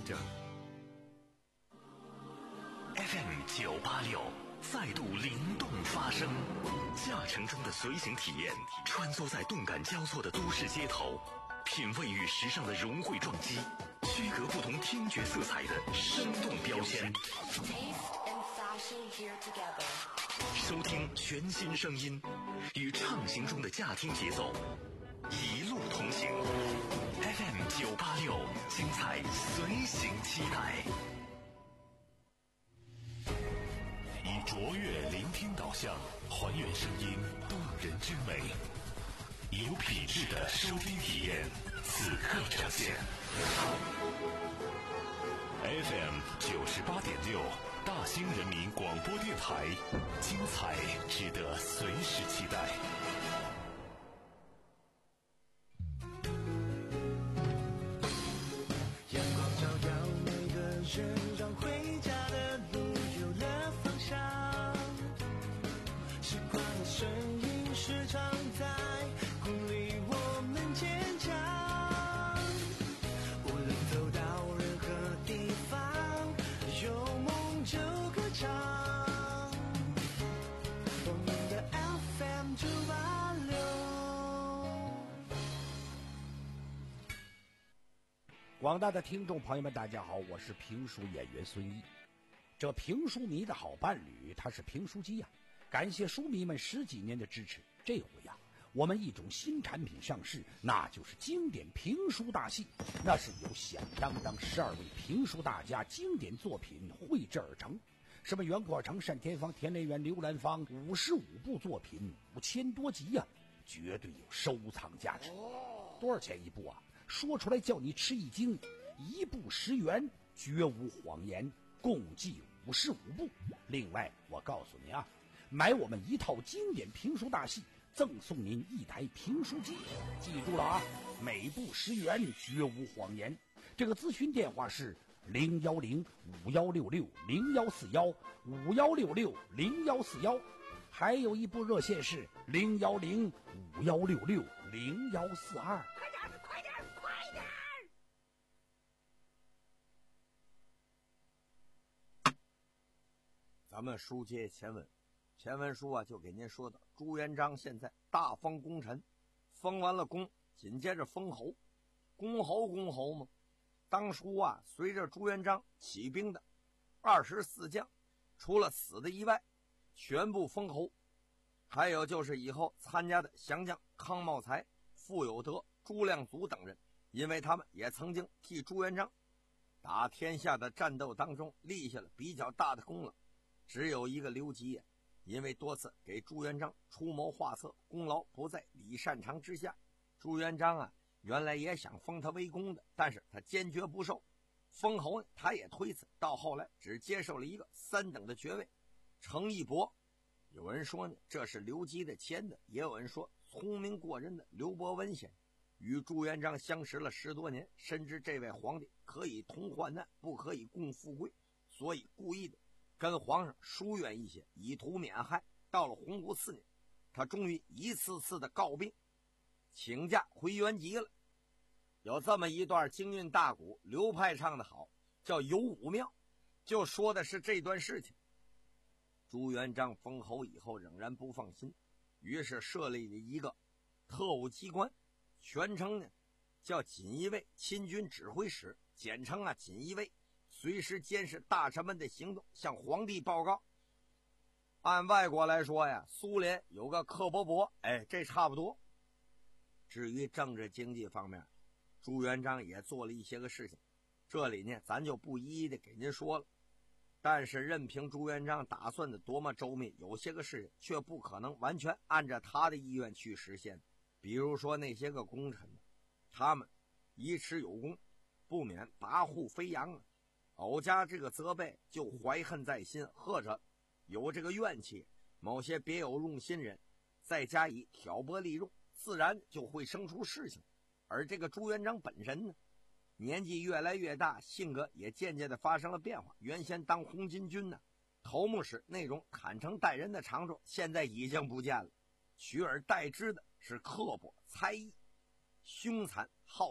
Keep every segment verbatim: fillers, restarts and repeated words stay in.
着。F M 九八六再度灵动发声，驾乘中的随行体验，穿梭在动感交错的都市街头，品味与时尚的融汇撞击，区隔不同听觉色彩的生动标签。收听全新声音，与畅行中的驾听节奏，一路同行。F M 九八六，精彩随行期待。以卓越聆听导向，还原声音动人之美，有品质的收听体验，此刻呈现。F M 九十八点六，大兴人民广播电台，精彩值得随时期待。 阳光照耀每个人，让回家的路有了方向。时光的声音时常在鼓励我们坚强。无论走到任何地方，有梦就歌唱。我们的 F M 九八六。 广大的听众朋友们，大家好，我是评书演员孙一。这评书迷的好伴侣，他是评书机呀、啊。感谢书迷们十几年的支持，这回呀、啊，我们一种新产品上市，那就是经典评书大戏。那是由响当当十二位评书大家经典作品绘制而成，什么袁阔成、单田芳、田连元、刘兰芳，五十五部作品，五千多集呀、啊，绝对有收藏价值。多少钱一部啊？说出来叫你吃一惊，一部十元，绝无谎言，共计五十五部。另外，我告诉你啊。买我们一套经典评书大戏，赠送您一台评书机，记住了啊！每部十元，绝无谎言。这个咨询电话是零幺零五幺六六零幺四幺五幺六六零幺四幺，还有一部热线是零幺零五幺六六零幺四二。 快点，快点，快点！ 咱们书接前文。前文书啊，就给您说的朱元璋现在大封功臣，封完了功，紧接着封侯，公侯公侯嘛。当初啊，随着朱元璋起兵的二十四将，除了死的以外，全部封侯。还有就是以后参加的降将康茂才、傅有德、朱亮祖等人，因为他们也曾经替朱元璋打天下的战斗当中立下了比较大的功劳。只有一个刘基呀、啊。因为多次给朱元璋出谋划策，功劳不在李善长之下。朱元璋啊，原来也想封他为公的，但是他坚决不受。封侯呢，他也推辞，到后来只接受了一个三等的爵位。程义伯，有人说呢，这是刘基的前的，也有人说聪明过人的刘伯温先生，与朱元璋相识了十多年，深知这位皇帝可以同患难，不可以共富贵，所以故意的跟皇上疏远一些，以图免害。到了洪武四年，他终于一次次的告病，请假回原籍了。有这么一段京韵大鼓，流派唱的好，叫《游武庙》，就说的是这段事情。朱元璋封侯以后仍然不放心，于是设立了一个特务机关，全称呢叫锦衣卫亲军指挥使，简称啊锦衣卫，随时监视大臣们的行动，向皇帝报告。按外国来说呀，苏联有个克伯伯，哎，这差不多。至于政治经济方面，朱元璋也做了一些个事情，这里呢咱就不一一的给您说了。但是任凭朱元璋打算的多么周密，有些个事情却不可能完全按照他的意愿去实现。比如说那些个功臣，他们一持有功，不免跋扈飞扬啊，偶加这个责备，就怀恨在心，或者有这个怨气，某些别有用心人再加以挑拨利用，自然就会生出事情。而这个朱元璋本身呢，年纪越来越大，性格也渐渐的发生了变化。原先当红巾军呢，头目时那种坦诚待人的长处，现在已经不见了，取而代之的是刻薄猜疑、凶残好杀，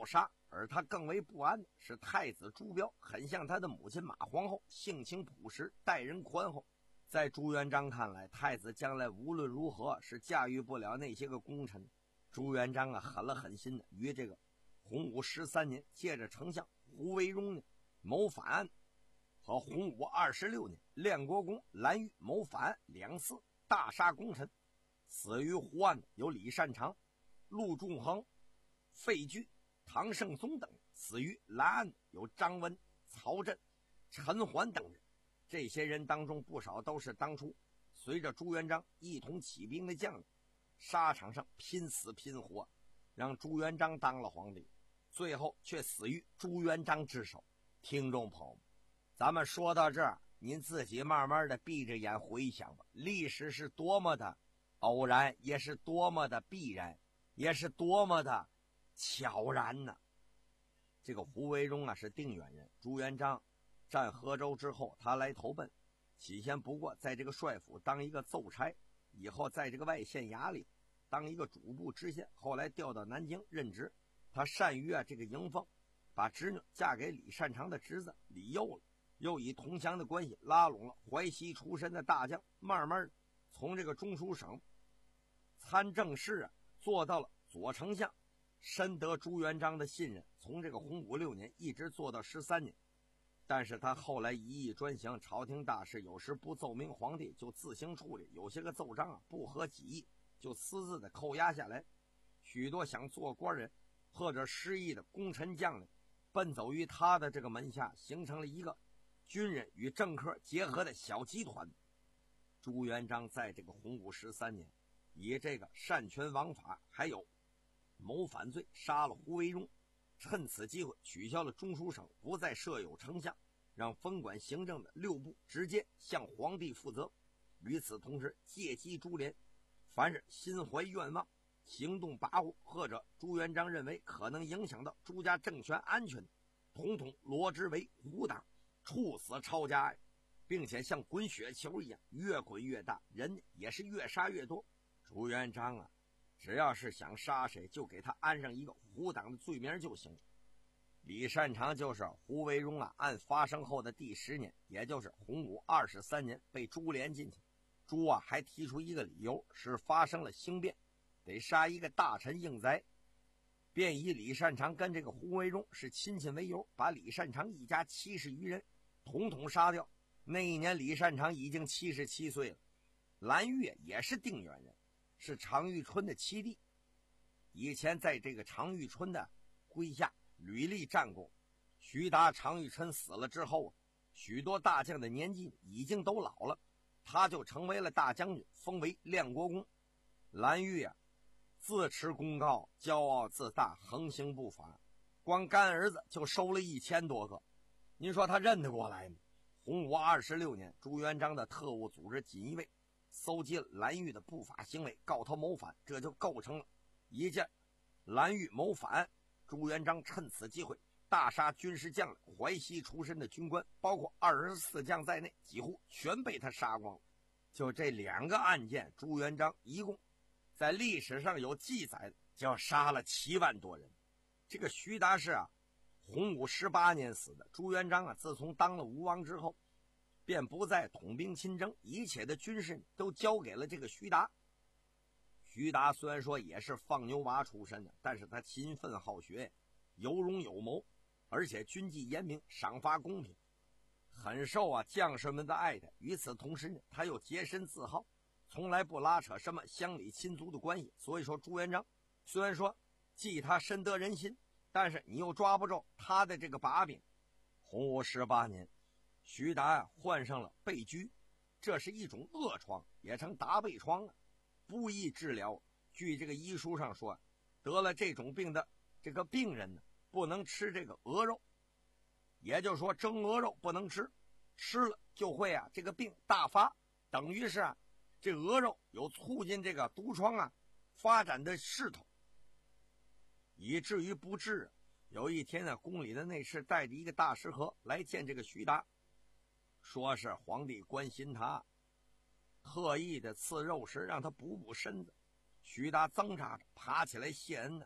而他更为不安的是太子朱标很像他的母亲马皇后，性情朴实，待人宽厚。在朱元璋看来，太子将来无论如何是驾驭不了那些个功臣。朱元璋啊，狠了狠心的于这个洪武十三年，借着丞相胡惟庸呢谋反案，和洪武二十六年练国公蓝玉谋反案两次，大杀功臣。死于胡案的有李善长、陆仲衡、费居、唐圣宗等人；死于蓝案的有张温、曹振、陈桓等人。这些人当中不少都是当初随着朱元璋一同起兵的将领，沙场上拼死拼活，让朱元璋当了皇帝，最后却死于朱元璋之手。听众朋友们，咱们说到这儿，您自己慢慢的闭着眼回想吧，历史是多么的偶然，也是多么的必然，也是多么的悄然呢。这个胡惟庸啊是定远人，朱元璋占河州之后，他来投奔，起先不过在这个帅府当一个奏差，以后在这个外县衙里当一个主簿知县，后来调到南京任职。他善于啊这个迎奉，把侄女嫁给李善长的侄子李佑了，又以同乡的关系拉拢了淮西出身的大将，慢慢的从这个中书省参政事啊做到了左丞相，深得朱元璋的信任，从这个洪武六年一直做到十三年。但是他后来一意专行，朝廷大事有时不奏明皇帝就自行处理，有些个奏章啊不合己意就私自的扣押下来。许多想做官人或者失意的功臣将领奔走于他的这个门下，形成了一个军人与政客结合的小集团。朱元璋在这个洪武十三年以这个擅权枉法还有谋反罪杀了胡惟庸，趁此机会取消了中书省，不再设有丞相，让分管行政的六部直接向皇帝负责。与此同时，借机株连，凡是心怀愿望、行动跋扈，或者朱元璋认为可能影响到朱家政权安全，统统罗之为胡党，处死抄家，并且像滚雪球一样越滚越大，人也是越杀越多。朱元璋啊，只要是想杀谁，就给他安上一个胡党的罪名就行了。李善长就是胡惟庸啊案发生后的第十年，也就是洪武二十三年被株连进去。朱啊还提出一个理由，是发生了兴变，得杀一个大臣应宰，便以李善长跟这个胡惟庸是亲戚为由，把李善长一家七十余人统统杀掉。那一年李善长已经七十七岁了。蓝玉也是定远人，是常遇春的七弟，以前在这个常遇春的麾下屡立战功。徐达、常遇春死了之后，许多大将的年纪已经都老了，他就成为了大将军，封为练国公。蓝玉啊自持功高，骄傲自大，横行不法，光干儿子就收了一千多个，您说他认得过来吗？洪武二十六年，朱元璋的特务组织锦衣卫搜集了蓝玉的不法行为，告他谋反，这就构成了一件蓝玉谋反案。朱元璋趁此机会大杀军事将领，淮西出身的军官包括二十四将在内几乎全被他杀光了。就这两个案件，朱元璋一共在历史上有记载的就杀了七万多人。这个徐达是啊洪武十八年死的。朱元璋啊自从当了吴王之后，便不再统兵亲征，一切的军事都交给了这个徐达。徐达虽然说也是放牛娃出身的，但是他勤奋好学，有勇有谋，而且军纪严明，赏罚公平，很受啊将士们的爱戴。与此同时呢，他又洁身自好，从来不拉扯什么乡里亲族的关系。所以说朱元璋虽然说记他深得人心，但是你又抓不着他的这个把柄。洪武十八年，徐达啊患上了背疽，这是一种恶疮，也称达背疮啊，不易治疗。据这个医书上说，得了这种病的这个病人呢，不能吃这个鹅肉，也就是说蒸鹅肉不能吃，吃了就会啊这个病大发，等于是啊这鹅肉有促进这个毒疮啊发展的势头，以至于不治。有一天呢，宫里的内侍带着一个大食盒来见这个徐达，说是皇帝关心他，特意的赐肉食让他补补身子。徐达挣扎着爬起来谢恩呢，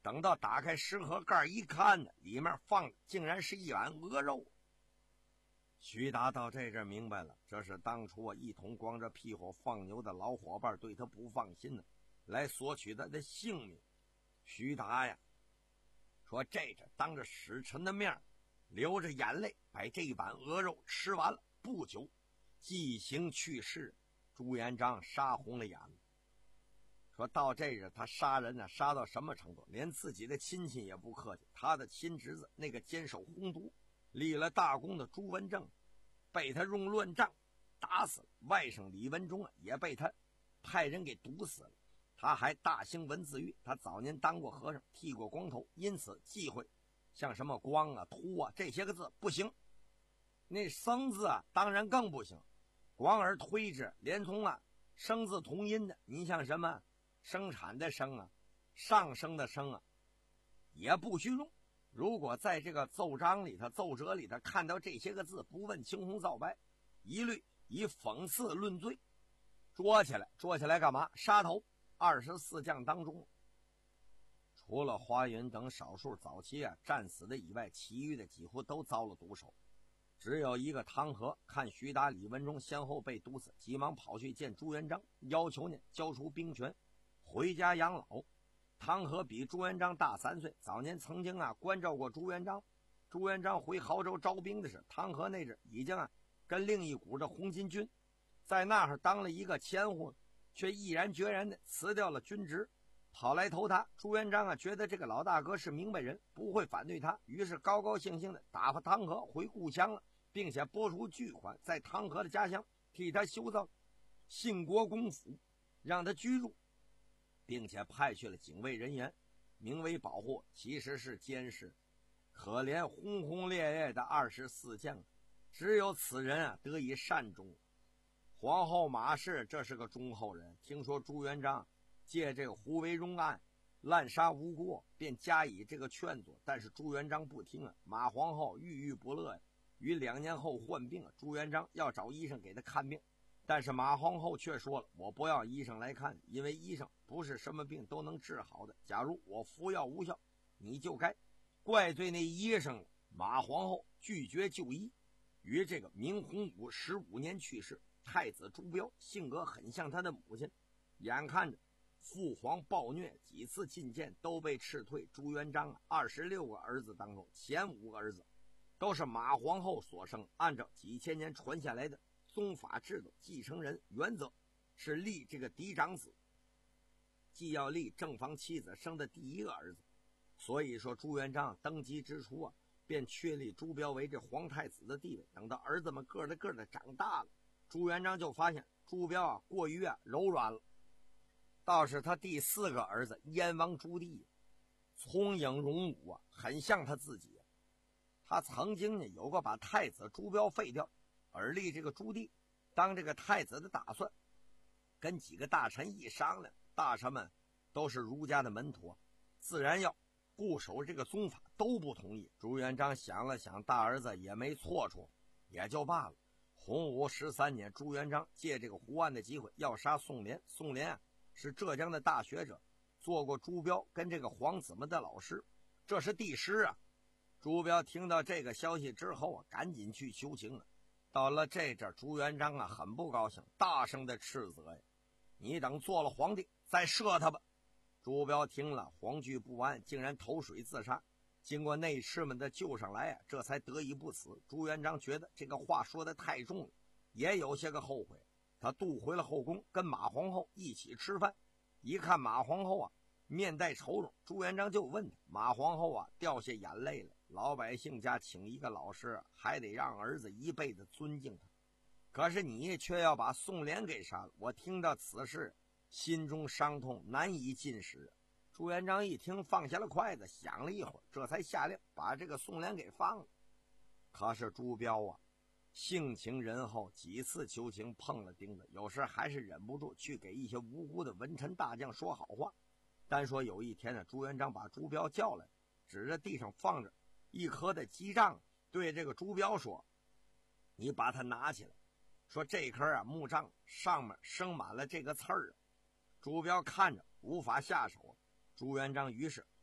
等到打开食盒盖一看呢，里面放的竟然是一碗鹅肉。徐达到这阵明白了，这是当初啊一同光着屁股放牛的老伙伴对他不放心呢，来索取他的性命。徐达呀说这阵当着使臣的面流着眼泪把这一碗鹅肉吃完了，不久即行去世。朱元璋杀红了眼了，说到这日他杀人呢、啊，杀到什么程度，连自己的亲戚也不客气。他的亲侄子那个坚守洪都立了大功的朱文正被他用乱杖打死了，外甥李文忠啊也被他派人给毒死了。他还大兴文字狱，他早年当过和尚，剃过光头，因此忌讳像什么光啊、秃啊这些个字不行。那生字啊当然更不行，广而推之，连从啊生字同音的，你像什么生产的生啊、上升的升啊也不许用。如果在这个奏章里头、奏折里头看到这些个字，不问青红皂白，一律以讽刺论罪，捉起来。捉起来干嘛？杀头。二十四将当中，除了华云等少数早期啊战死的以外，其余的几乎都遭了毒手。只有一个汤和看徐达、李文忠先后被毒死，急忙跑去见朱元璋，要求呢交出兵权，回家养老。汤和比朱元璋大三岁，早年曾经啊关照过朱元璋。朱元璋回亳州招兵的时，汤和那阵已经啊跟另一股的红巾军在那儿当了一个前呼，却毅然决然的辞掉了军职，跑来投他。朱元璋啊觉得这个老大哥是明白人，不会反对他，于是高高兴兴的打发汤和回故乡了，并且拨出巨款在汤和的家乡替他修造信国公府，让他居住，并且派去了警卫人员，名为保护，其实是监视。可怜轰轰烈烈的二十四将，只有此人啊得以善终。皇后马氏这是个忠厚人，听说朱元璋借这个胡惟庸案滥杀无辜，便加以这个劝阻，但是朱元璋不听啊。马皇后郁郁不乐呀，于两年后患病，朱元璋要找医生给他看病，但是马皇后却说了，我不要医生来看，因为医生不是什么病都能治好的，假如我服药无效，你就该怪罪那医生了。马皇后拒绝就医，于这个明洪武十五年去世。太子朱标性格很像他的母亲，眼看着父皇暴虐，几次进谏都被斥退。朱元璋二十六个儿子当中，前五个儿子都是马皇后所生，按照几千年传下来的宗法制度，继承人原则是立这个嫡长子，既要立正房妻子生的第一个儿子。所以说朱元璋登基之初啊，便确立朱标为这皇太子的地位。等到儿子们个的个的长大了，朱元璋就发现朱标啊过于啊柔软了。倒是他第四个儿子燕王朱棣聪颖勇武啊，很像他自己。他曾经呢有过把太子朱标废掉，而立这个朱棣当这个太子的打算，跟几个大臣一商量，大臣们都是儒家的门徒啊，自然要固守这个宗法，都不同意。朱元璋想了想，大儿子也没错处，也就罢了。洪武十三年，朱元璋借这个胡案的机会要杀宋濂。宋濂啊是浙江的大学者，做过朱标跟这个皇子们的老师，这是帝师啊。朱标听到这个消息之后啊，赶紧去求情了。到了这阵，朱元璋啊很不高兴，大声的斥责呀：“你等做了皇帝再射他吧！”朱标听了，惶惧不安，竟然投水自杀。经过内侍们的救上来啊，这才得以不死。朱元璋觉得这个话说得太重了，也有些个后悔。他渡回了后宫，跟马皇后一起吃饭。一看马皇后啊面带愁容，朱元璋就问他，马皇后啊掉下眼泪了。老百姓家请一个老师，还得让儿子一辈子尊敬他，可是你却要把宋濂给杀了。我听到此事，心中伤痛难以禁食。朱元璋一听，放下了筷子，想了一会儿，这才下令把这个宋濂给放了。可是朱标啊性情仁厚，几次求情碰了钉子，有时还是忍不住去给一些无辜的文臣大将说好话。单说有一天呢，朱元璋把朱标叫来，指着地上放着一颗的鸡杖，对这个朱标说：“你把它拿起来。”说这颗啊木杖上面生满了这个刺儿。朱标看着无法下手，朱元璋于是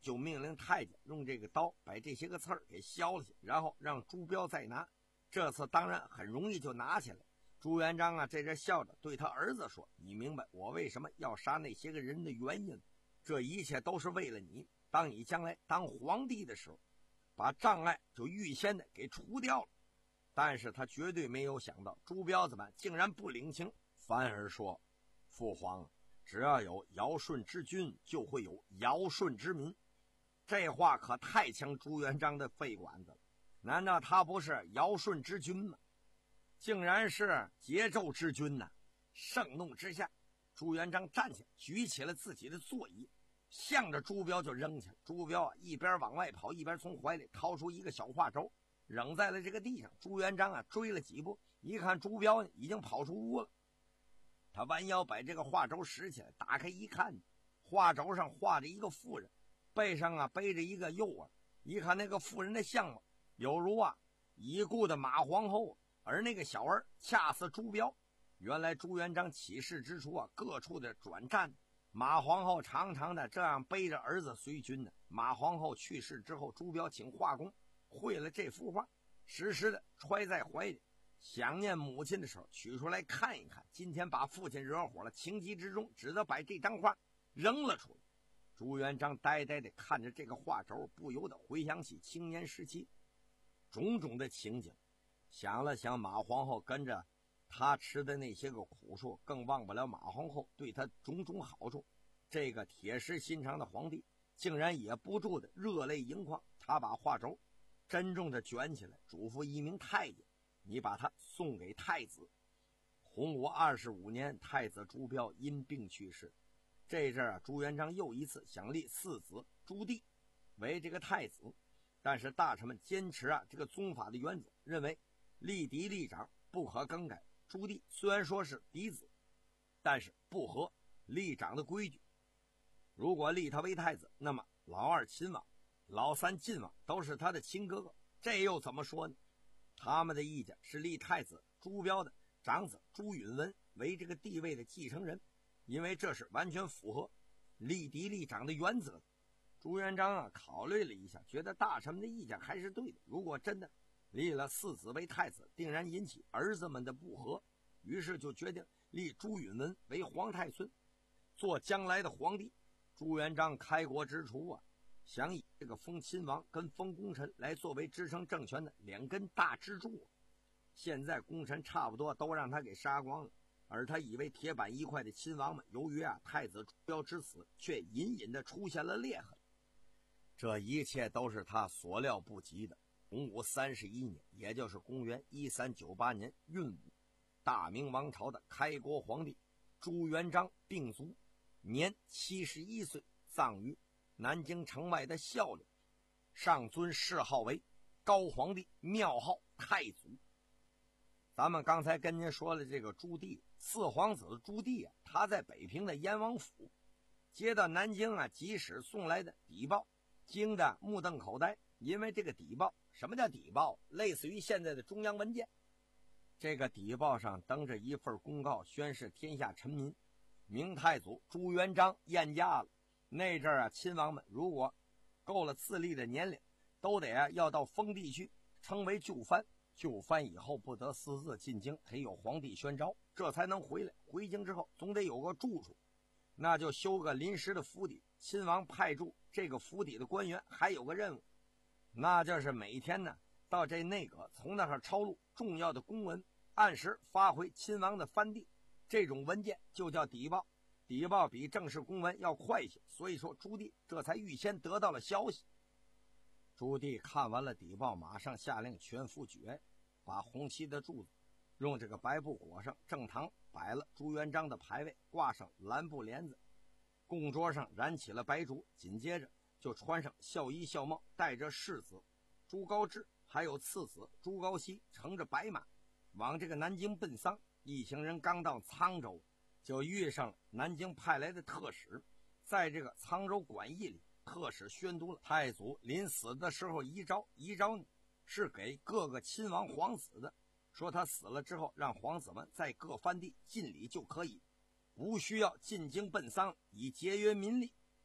就命令太监用这个刀把这些个刺儿给削了去，然后让朱标再拿。这次当然很容易就拿起来。朱元璋啊，这阵笑着对他儿子说：“你明白我为什么要杀那些个人的原因？这一切都是为了你。当你将来当皇帝的时候，把障碍就预先的给除掉了。”但是他绝对没有想到，朱标子们竟然不领情，反而说：“父皇，只要有尧舜之君，就会有尧舜之民。”这话可太呛朱元璋的肺管子了。难道他不是尧舜之君吗？竟然是桀纣之君呐！盛怒之下，朱元璋站起来，举起了自己的座椅，向着朱标就扔去了。朱标啊，一边往外跑，一边从怀里掏出一个小画轴，扔在了这个地上。朱元璋啊，追了几步，一看朱标已经跑出屋了。他弯腰把这个画轴拾起来，打开一看，画轴上画着一个妇人，背上啊背着一个幼儿。一看那个妇人的相貌，有如啊已故的马皇后，而那个小儿恰似朱标。原来朱元璋起事之初啊，各处的转战，马皇后常常的这样背着儿子随军呢。马皇后去世之后，朱标请画工绘了这幅画，时时的揣在怀里，想念母亲的时候取出来看一看。今天把父亲惹火了，情急之中只得把这张画扔了出来。朱元璋呆呆地看着这个画轴，不由得回想起青年时期种种的情景，想了想马皇后跟着他吃的那些个苦处，更忘不了马皇后对他种种好处。这个铁石心肠的皇帝竟然也不住的热泪盈眶。他把画轴珍重的卷起来，嘱咐一名太监：“你把它送给太子。”洪武二十五年，太子朱标因病去世。这阵啊，朱元璋又一次想立次子朱棣为这个太子，但是大臣们坚持啊这个宗法的原则，认为立嫡立长不可更改。朱棣虽然说是嫡子，但是不合立长的规矩。如果立他为太子，那么老二秦王、老三晋王都是他的亲哥哥，这又怎么说呢？他们的意见是立太子朱标的长子朱允文为这个地位的继承人，因为这是完全符合立嫡立长的原则。朱元璋啊考虑了一下，觉得大臣们的意见还是对的。如果真的立了四子为太子，定然引起儿子们的不和，于是就决定立朱允文为皇太孙，做将来的皇帝。朱元璋开国之初啊，想以这个封亲王跟封功臣来作为支撑政权的两根大支柱。现在功臣差不多都让他给杀光了，而他以为铁板一块的亲王们，由于啊太子朱标之死，却隐隐的出现了裂痕。这一切都是他所料不及的。洪武三十一年，也就是公元一三九八年闰午，大明王朝的开国皇帝朱元璋病卒，年七十一岁，葬于南京城外的孝陵，上尊谥号为高皇帝，庙号太祖。咱们刚才跟您说了，这个朱棣四皇子朱棣啊，他在北平的燕王府接到南京啊急使送来的邸报，惊得目瞪口呆。因为这个邸报，什么叫邸报？类似于现在的中央文件。这个邸报上登着一份公告，宣示天下臣民，明太祖朱元璋晏驾了。那阵儿啊，亲王们如果够了自立的年龄，都得啊要到封地去，称为就藩。就藩以后不得私自进京，得有皇帝宣召，这才能回来。回京之后总得有个住处，那就修个临时的府邸。亲王派驻这个府邸的官员还有个任务，那就是每天呢到这内阁从那儿抄录重要的公文，按时发回亲王的藩地。这种文件就叫邸报。邸报比正式公文要快些，所以说朱棣这才预先得到了消息。朱棣看完了邸报，马上下令全府举哀，把红漆的柱子用这个白布裹上，正堂摆了朱元璋的牌位，挂上蓝布帘子，供桌上燃起了白烛，紧接着就穿上孝衣孝帽，带着世子朱高炽还有次子朱高煦，乘着白马往这个南京奔丧。一行人刚到沧州，就遇上了南京派来的特使。在这个沧州馆驿里，特使宣读了太祖临死的时候遗诏，遗诏呢是给各个亲王皇子的，说他死了之后让皇子们在各藩地尽礼就可以，不需要进京奔丧，以节约民力。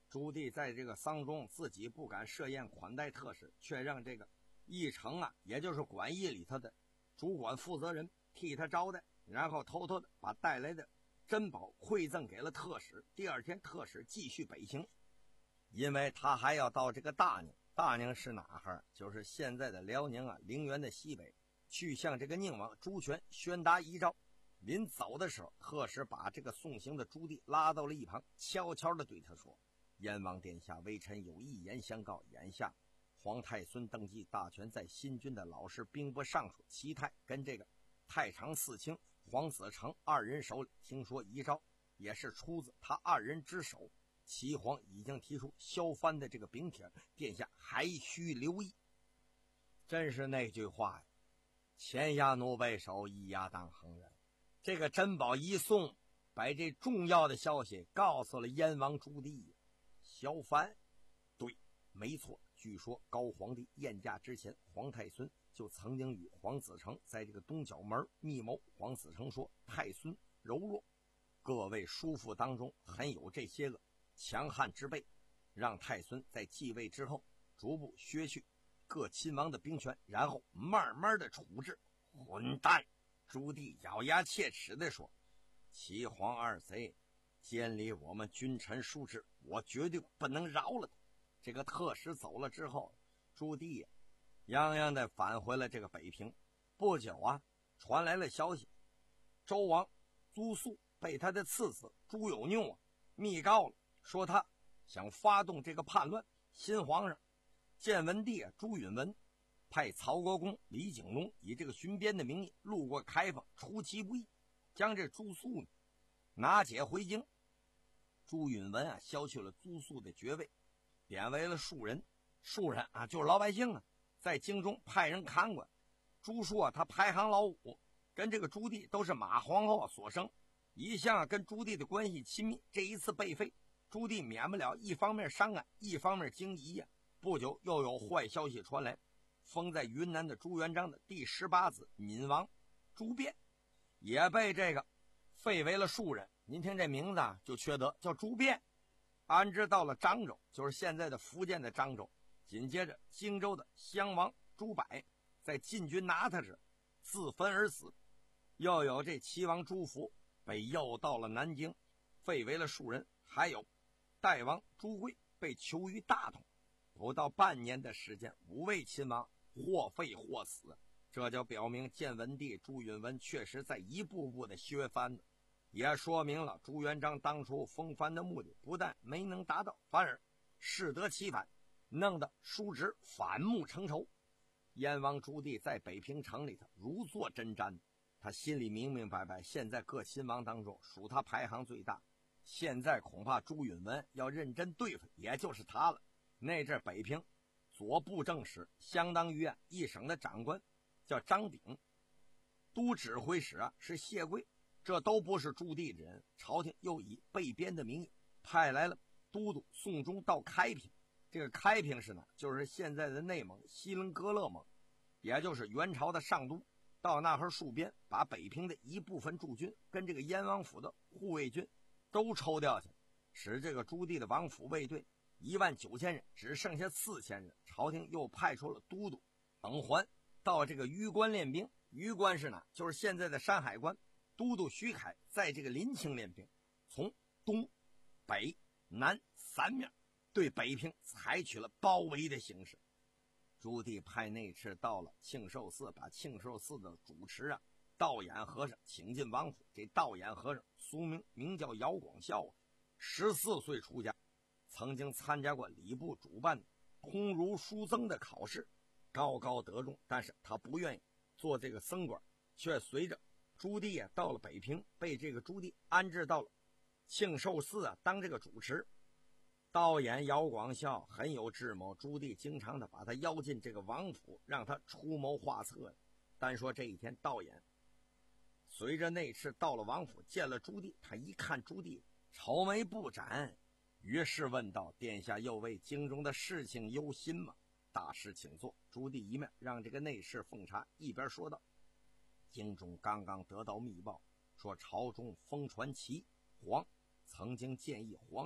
朱棣在这个丧中自己不敢设宴款待特使，却让这个驿丞啊，也就是馆驿里头的主管负责人替他招待，然后偷偷的把带来的珍宝馈赠给了特使。第二天特使继续北行，因为他还要到这个大宁，大宁是哪哈？就是现在的辽宁啊，陵园的西北，去向这个宁王朱权宣达遗诏。临走的时候，特使把这个送行的朱棣拉到了一旁，悄悄地对他说：燕王殿下，微臣有一言相告，眼下皇太孙登基，大权在新军的老师兵部尚书齐泰跟这个太常寺卿黄子成二人手里，听说遗诏也是出自他二人之手，齐皇已经提出削藩的这个禀帖，殿下还需留意。真是那句话呀，前压奴为首，一压当横人。这个珍宝一送，把这重要的消息告诉了燕王朱棣。削藩，对，没错。据说高皇帝宴驾之前，皇太孙就曾经与黄子成在这个东角门密谋。黄子成说太孙柔弱，各位叔父当中很有这些个强悍之辈，让太孙在继位之后逐步削去各亲王的兵权，然后慢慢的处置。混蛋！朱棣咬牙切齿地说：齐皇二贼监理我们君臣庶士，我绝对不能饶了他。这个特使走了之后，朱棣呀泱泱的返回了这个北平。不久啊，传来了消息，周王朱肃被他的次子朱有拗啊密告了，说他想发动这个叛乱。新皇上建文帝啊朱允文派曹国公李景龙以这个巡边的名义路过开封，出其不意，将这朱肃呢拿解回京。朱允文啊削去了朱肃的爵位，贬为了庶人。庶人啊就是老百姓啊，在京中派人看管。朱肃啊他排行老五，跟这个朱棣都是马皇后所生，一向、啊、跟朱棣的关系亲密。这一次被废，朱棣免不了一方面伤感，一方面惊疑呀、啊。不久又有坏消息传来，封在云南的朱元璋的第十八子闵王朱变也被这个废为了庶人。您听这名字啊就缺德，叫朱变，安置到了漳州，就是现在的福建的漳州。紧接着荆州的襄王朱柏在晋军拿他时自焚而死。又有这齐王朱福被诱到了南京，废为了庶人。还有代王朱贵被囚于大同，不到半年的时间，五位亲王或废或死。这就表明建文帝朱允文确实在一步步的削藩呢，也说明了朱元璋当初封藩的目的不但没能达到，反而适得其反，弄得叔侄反目成仇。燕王朱棣在北平城里头如坐针毡，他心里明明白白，现在各亲王当中属他排行最大，现在恐怕朱允文要认真对付也就是他了。那阵北平左布政使相当于啊一省的长官叫张炳，都指挥使啊是谢贵，这都不是朱棣的人。朝廷又以备边的名义派来了都督宋忠到开平。这个开平是哪？就是现在的内蒙锡林格勒盟，也就是元朝的上都。到那儿戍边，把北平的一部分驻军跟这个燕王府的护卫军都抽调去，使这个朱棣的王府卫队一万九千人只剩下四千人。朝廷又派出了都督耿环到这个榆关练兵。榆关是哪？就是现在的山海关。都督徐凯在这个临清练兵，从东北南三面对北平采取了包围的形式。朱棣派内侍到了庆寿寺，把庆寿寺的主持啊道衍和尚请进王府。这道衍和尚俗名名叫姚广孝啊，十四岁出家，曾经参加过礼部主办通儒书僧的考试，高高得中。但是他不愿意做这个僧官，却随着朱棣啊到了北平，被这个朱棣安置到了庆寿寺啊当这个主持。道衍姚广孝很有智谋，朱棣经常的把他邀进这个王府，让他出谋划策。单说这一天，道衍随着内侍到了王府，见了朱棣，他一看朱棣愁眉不展，于是问道：殿下又为京中的事情忧心吗？大师请坐。朱棣一面让这个内侍奉茶，一边说道：京中刚刚得到密报，说朝中疯传齐皇曾经建议皇上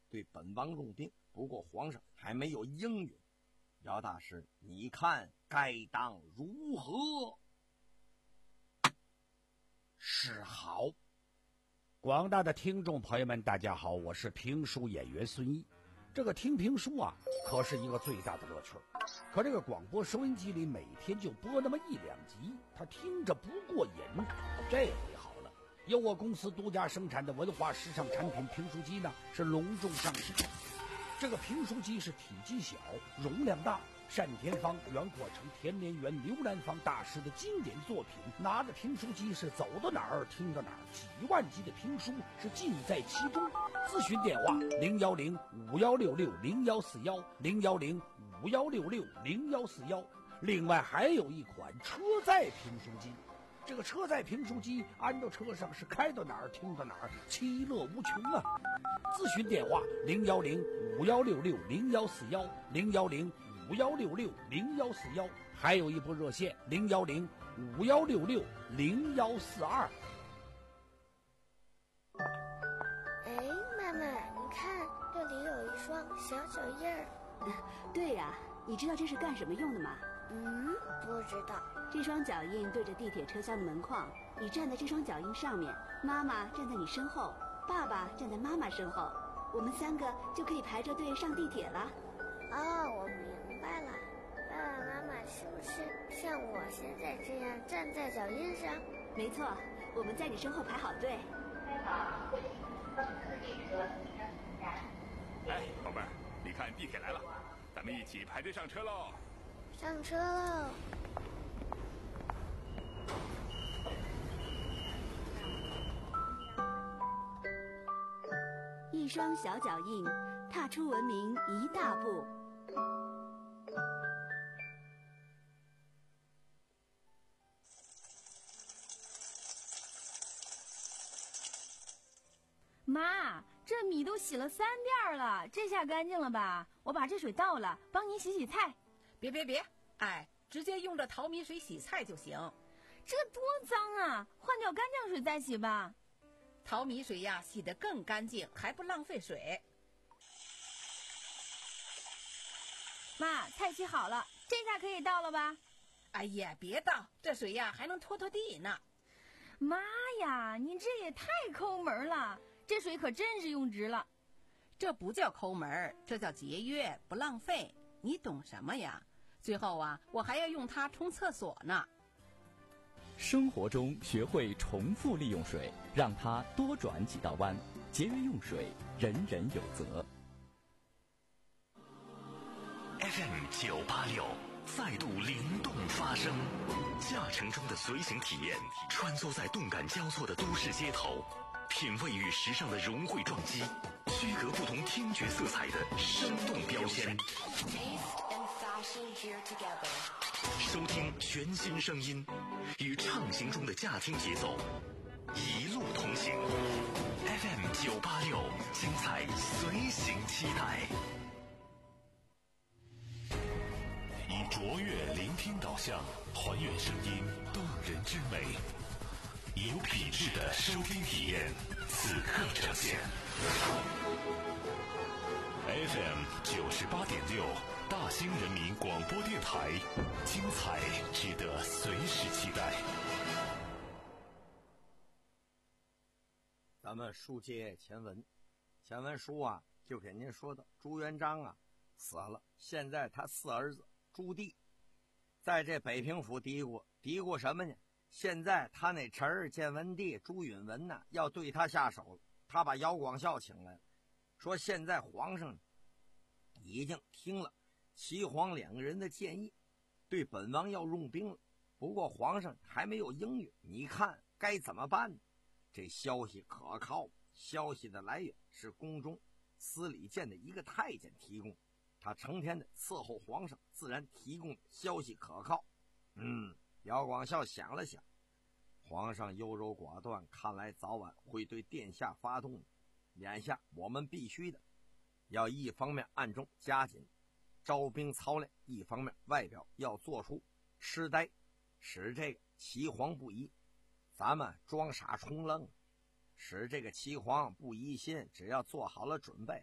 对本王用兵，不过皇上还没有应允。姚大师，你看该当如何？ 是好。广大的听众朋友们，大家好，我是评书演员孙毅。这个听评书啊，可是一个最大的乐趣。可这个广播收音机里每天就播那么一两集，他听着不过瘾。这回好了，由我公司独家生产的文化时尚产品评书机呢，是隆重上市。这个评书机是体积小，容量大，单田芳、袁阔成、田连元、刘兰芳大师的经典作品，拿着评书机是走到哪儿听到哪儿，几万集的评书是尽在其中。咨询电话零幺零五幺六六零幺四幺零幺零五幺六六零幺四幺。另外还有一款车载评书机，这个车载评书机安到车上是开到哪儿听到哪儿，其乐无穷啊！咨询电话零幺零五幺六六零幺四幺零幺零五幺六六零幺四幺，还有一部热线零幺零五幺六六零幺四二。 哎，妈妈，你看这里有一双小脚印儿。 对呀、啊，你知道这是干什么用的吗？ 嗯，不知道。 这双脚印对着地铁车厢的门框，你站在这双脚印上面，妈妈站在你身后，爸爸站在妈妈身后，我们三个就可以排着队上地铁了。 哦，我明白了。爸爸妈妈是不是像我现在这样站在脚印上？ 没错，我们在你身后排好队。 哎，宝贝儿，你看地铁来了，咱们一起排队上车喽！ 上车喽！ 一双小脚印，踏出文明一大步。 妈，这米都洗了三遍了，这下干净了吧？我把这水倒了，帮您洗洗菜。 别别别，哎，直接用这淘米水洗菜就行。 这多脏啊！换掉干净水再洗吧。 淘米水呀，洗得更干净，还不浪费水。 妈，菜洗好了，这下可以倒了吧？ 哎呀，别倒，这水呀还能拖拖地呢。 妈呀，你这也太抠门了，这水可真是用值了。 这不叫抠门，这叫节约，不浪费。你懂什么呀？最后啊，我还要用它冲厕所呢。 生活中学会重复利用水，让它多转几道弯，节约用水，人人有责。 F M 九八六再度灵动发声，驾乘中的随行体验，穿梭在动感交错的都市街头，品味与时尚的融汇撞击，区隔不同听觉色彩的生动标签。收听全新声音，与畅行中的驾听节奏，一路同行。F M 九八六，精彩随行期待。以卓越聆听导向，还原声音动人之美，以有品质的收听体验，此刻呈现。F M 九十八点六，大兴人民广播电台，精彩值得随时期待。 咱们书接前文，前文书啊，就给您说的朱元璋啊死了，现在他四儿子朱棣在这北平府嘀咕嘀咕什么呢？现在他那侄儿建文帝朱允文呢，要对他下手了。他把姚广孝请来了，说现在皇上已经听了齐黄两个人的建议，对本王要用兵了。不过皇上还没有应允，你看该怎么办呢？这消息可靠，消息的来源是宫中司礼监的一个太监提供，他成天的伺候皇上，自然提供的消息可靠。嗯，姚广孝想了想，皇上优柔寡断，看来早晚会对殿下发动。眼下我们必须的要一方面暗中加紧招兵操练，一方面外表要做出痴呆，使这个齐皇不疑。咱们装傻充愣，使这个齐皇不疑心，只要做好了准备，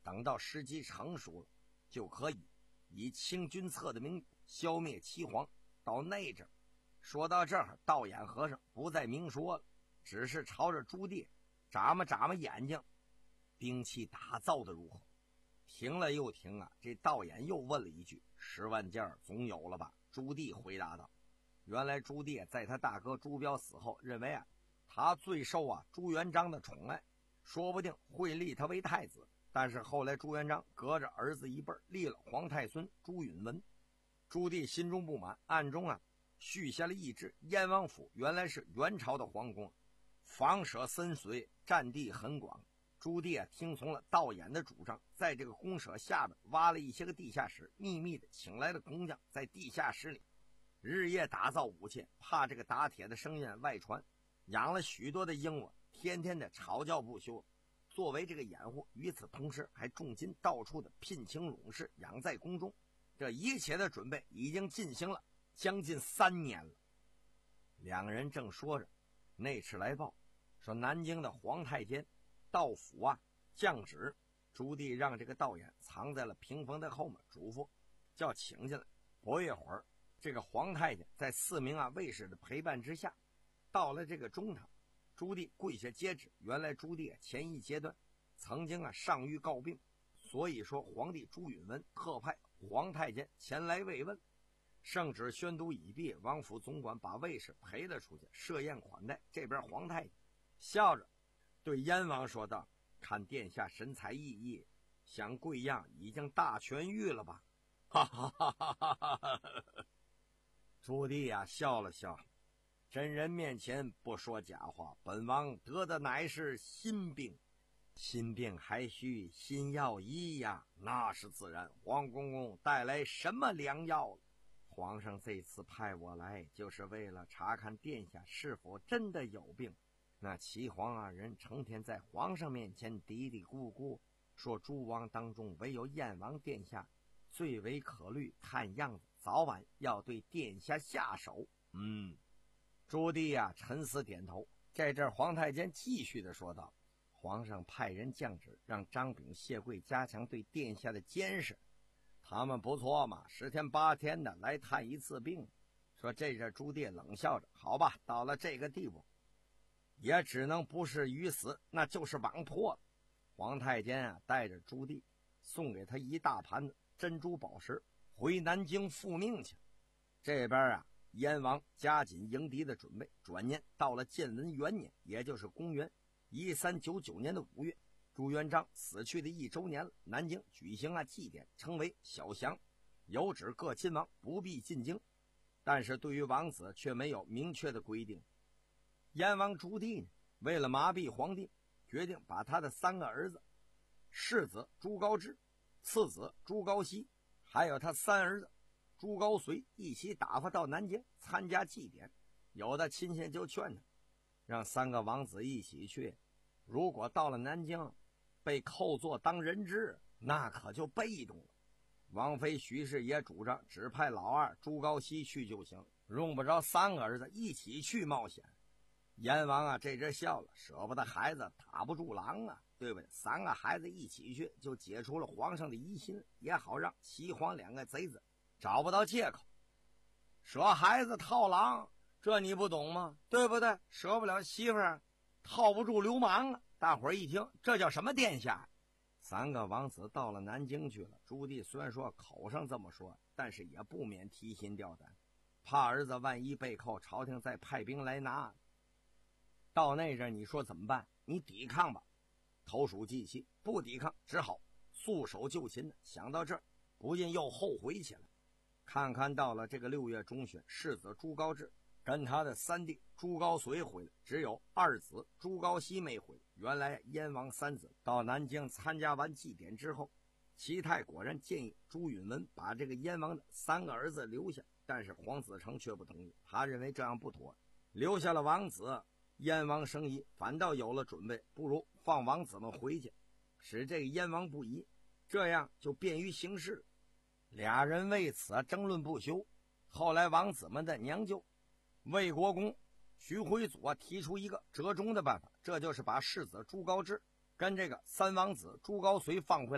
等到时机成熟了，就可以以清君侧的名义消灭齐皇。到那阵说到这儿，道眼和尚不再明说了，只是朝着朱棣眨巴眨巴眼睛，兵器打造的如何？停了又停啊，这道眼又问了一句：十万件总有了吧？朱棣回答道：原来朱棣在他大哥朱标死后，认为啊他最受啊朱元璋的宠爱，说不定会立他为太子。但是后来朱元璋隔着儿子一辈立了皇太孙朱允文，朱棣心中不满，暗中啊续下了一旨。燕王府原来是元朝的皇宫，房舍深邃，占地很广。朱棣啊听从了道眼的主张，在这个公舍下边挖了一些个地下室，秘密的请来了工匠，在地下室里日夜打造武器，怕这个打铁的声音外传，养了许多的鹦鹉，天天的吵叫不休，作为这个掩护。与此同时，还重金到处的聘请勇士养在宫中。这一切的准备已经进行了将近三年了。两人正说着，内侍来报说南京的皇太监道府啊降旨，朱棣让这个道眼藏在了屏风的后面，嘱咐叫请进来。不一会儿，这个皇太监在四名啊卫士的陪伴之下到了这个中堂，朱棣跪下接旨。原来朱棣前一阶段曾经啊上谕告病，所以说皇帝朱允文特派皇太监前来慰问。圣旨宣读已毕，王府总管把卫士陪了出去，设宴款待。这边皇太监笑着对燕王说道：看殿下神采奕奕，想贵样已经大痊愈了吧？哈哈哈哈哈哈！朱棣啊笑了笑，真人面前不说假话，本王得的乃是心病。心病还需心药医呀，那是自然。黄公公带来什么良药了？皇上这次派我来，就是为了查看殿下是否真的有病。那齐皇二人成天在皇上面前嘀嘀咕咕，说诸王当中唯有燕王殿下最为可虑，看样子早晚要对殿下下手。嗯，朱棣啊沉思点头。这阵皇太监继续的说道：皇上派人降旨，让张炳、谢贵加强对殿下的监视。他们不错嘛，十天八天的来探一次病。说这阵朱棣冷笑着：好吧，到了这个地步，也只能不是鱼死，那就是网破了。皇太监啊带着朱棣送给他一大盘子珍珠宝石，回南京复命去。这边啊燕王加紧迎敌的准备。转念到了建文元年，也就是公元一三九九年的五月，朱元璋死去的一周年了。南京举行啊祭典，称为小祥，有旨各亲王不必进京，但是对于王子却没有明确的规定。燕王朱棣呢，为了麻痹皇帝，决定把他的三个儿子，世子朱高炽、次子朱高煦，还有他三儿子朱高绥一起打发到南京参加祭典。有的亲戚就劝他，让三个王子一起去，如果到了南京被扣作当人质，那可就被动了。王妃徐氏也主张只派老二朱高煦去就行，用不着三个儿子一起去冒险。燕王啊这阵笑了，舍不得孩子打不住狼啊，对不对？三个孩子一起去，就解除了皇上的疑心，也好让齐皇两个贼子找不到借口。舍孩子套狼，这你不懂吗？对不对？舍不了媳妇儿，套不住流氓啊！大伙儿一听，这叫什么殿下？三个王子到了南京去了。朱棣虽然说口上这么说，但是也不免提心吊胆，怕儿子万一被扣，朝廷再派兵来拿。到那阵你说怎么办？你抵抗吧，投鼠忌器；不抵抗，只好束手就擒。想到这儿，不禁又后悔起来。看看到了这个六月中旬，世子朱高炽跟他的三弟朱高绥回来，只有二子朱高煦没回。原来燕王三子到南京参加完祭典之后，齐泰果然建议朱允文把这个燕王的三个儿子留下，但是黄子成却不同意，他认为这样不妥，留下了王子，燕王生疑，反倒有了准备，不如放王子们回去，使这个燕王不疑，这样就便于行事。俩人为此争论不休。后来王子们的娘舅魏国公徐辉祖啊提出一个折中的办法，这就是把世子朱高炽跟这个三王子朱高绥放回来，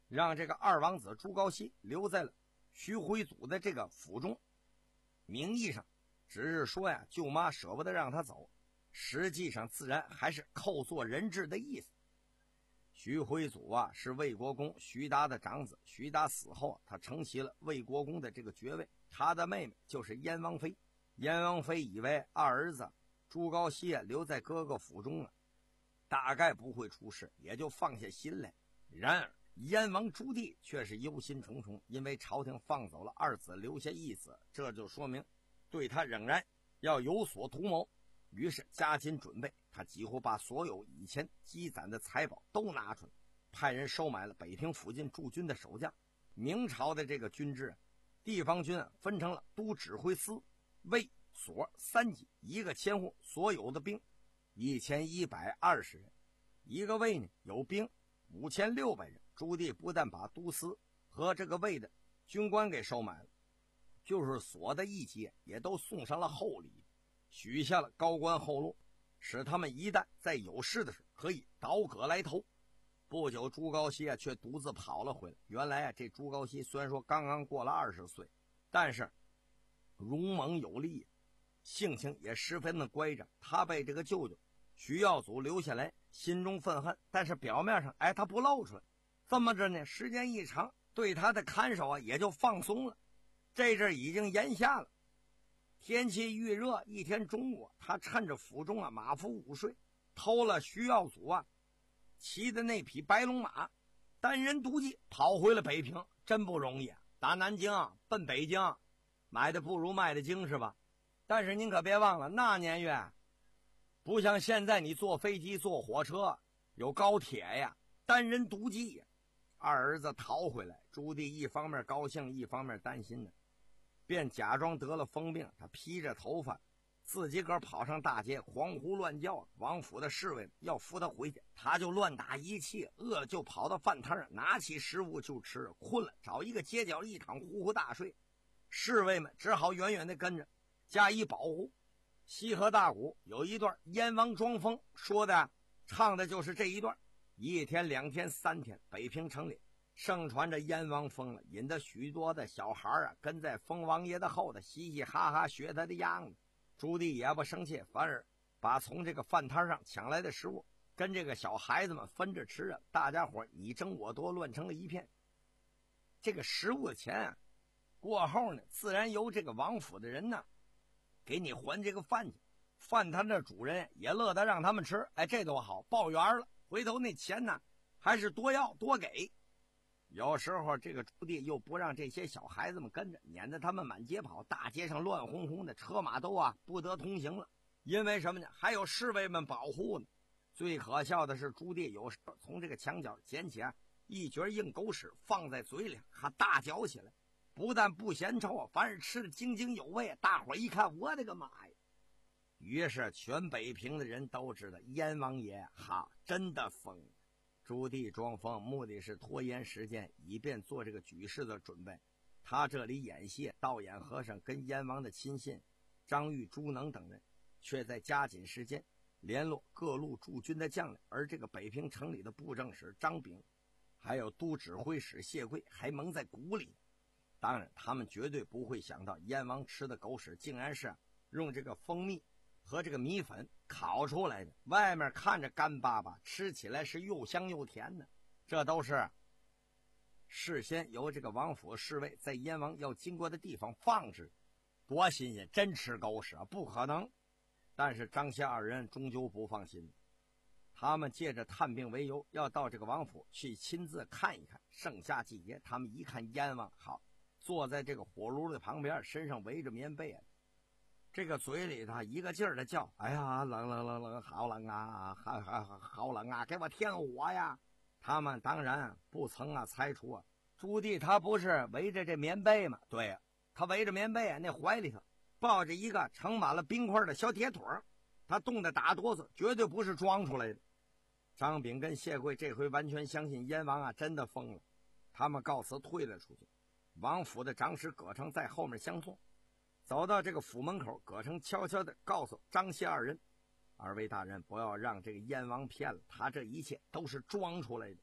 让这个二王子朱高煦留在了徐辉祖的这个府中，名义上只是说呀舅妈舍不得让他走，实际上自然还是扣做人质的意思。徐辉祖啊是魏国公徐达的长子，徐达死后他承袭了魏国公的这个爵位，他的妹妹就是燕王妃。燕王妃以为二儿子朱高煦留在哥哥府中了，大概不会出事，也就放下心来。然而燕王朱棣却是忧心忡忡，因为朝廷放走了二子，留下一子，这就说明对他仍然要有所图谋。于是加紧准备，他几乎把所有以前积攒的财宝都拿出来，派人收买了北平附近驻军的守将。明朝的这个军制，地方军分成了都指挥司、卫、所三级，一个千户所有的兵一千一百二十人，一个卫呢有兵五千六百人。朱棣不但把都司和这个卫的军官给收买了，就是所的一级也都送上了厚礼，许下了高官厚禄，使他们一旦在有事的时候可以倒戈来投。不久朱高煦啊却独自跑了回来。原来啊这朱高煦虽然说刚刚过了二十岁，但是勇猛有力，性情也十分的乖张。他被这个舅舅徐耀祖留下来，心中愤恨，但是表面上哎他不露出来。这么着呢，时间一长，对他的看守啊也就放松了。这阵已经炎夏了，天气预热，一天中午，他趁着府中啊马服午睡，偷了徐耀祖啊骑的那匹白龙马，单人独骑跑回了北平。真不容易啊，打南京啊奔北京，买的不如卖的精是吧？但是您可别忘了，那年月不像现在，你坐飞机坐火车有高铁呀，单人独骑呀。二儿子逃回来，朱棣一方面高兴，一方面担心呢，便假装得了疯病，他披着头发自己个儿跑上大街，狂呼乱叫。王府的侍卫要扶他回去，他就乱打一气，饿了就跑到饭摊上拿起食物就吃，困了找一个街角一躺，呼呼大睡。侍卫们只好远远地跟着加以保护。西河大鼓有一段燕王装疯，说的唱的就是这一段。一天两天三天，北平城里盛传着燕王疯了，引得许多的小孩啊跟在疯王爷的后头嘻嘻哈哈学他的样子。朱棣也不生气，反而把从这个饭摊上抢来的食物跟这个小孩子们分着吃啊，大家伙你争我夺，乱成了一片。这个食物的钱啊过后呢，自然由这个王府的人呢给你还这个饭去。饭摊的主人也乐得让他们吃，哎，这多好，报圆了，回头那钱呢还是多要多给。有时候这个朱棣又不让这些小孩子们跟着，撵得他们满街跑，大街上乱哄哄的，车马都啊不得通行了。因为什么呢？还有侍卫们保护呢。最可笑的是，朱棣有时候从这个墙角捡起啊一卷硬狗屎放在嘴里，还大嚼起来，不但不嫌臭啊，反而吃得津津有味。大伙一看，我的个妈呀！于是全北平的人都知道燕王爷哈真的疯了。朱棣装疯，目的是拖延时间，以便做这个举事的准备。他这里演戏，道演和尚跟燕王的亲信张玉、朱能等人，却在加紧时间联络各路驻军的将领。而这个北平城里的布政使张炳，还有都指挥使谢贵，还蒙在鼓里。当然，他们绝对不会想到燕王吃的狗屎竟然是用这个蜂蜜和这个米粉烤出来的，外面看着干巴巴，吃起来是又香又甜的。这都是事先由这个王府侍卫在燕王要经过的地方放置，多新鲜！真吃狗屎啊？不可能！但是张谢二人终究不放心，他们借着探病为由，要到这个王府去亲自看一看。盛夏季节，他们一看燕王好坐在这个火炉的旁边，身上围着棉被啊，这个嘴里他一个劲儿的叫，哎呀，冷冷冷冷，好冷啊，好好好好冷啊，给我添火呀！他们当然不曾啊猜出啊，朱棣他不是围着这棉被吗？对呀、啊，他围着棉被啊，那怀里头抱着一个盛满了冰块的小铁腿，他冻得打哆嗦，绝对不是装出来的。张炳跟谢贵这回完全相信燕王啊真的疯了，他们告辞退了出去。王府的长史葛城在后面相送。走到这个府门口，葛城悄悄地告诉张谢二人，二位大人不要让这个燕王骗了，他这一切都是装出来的。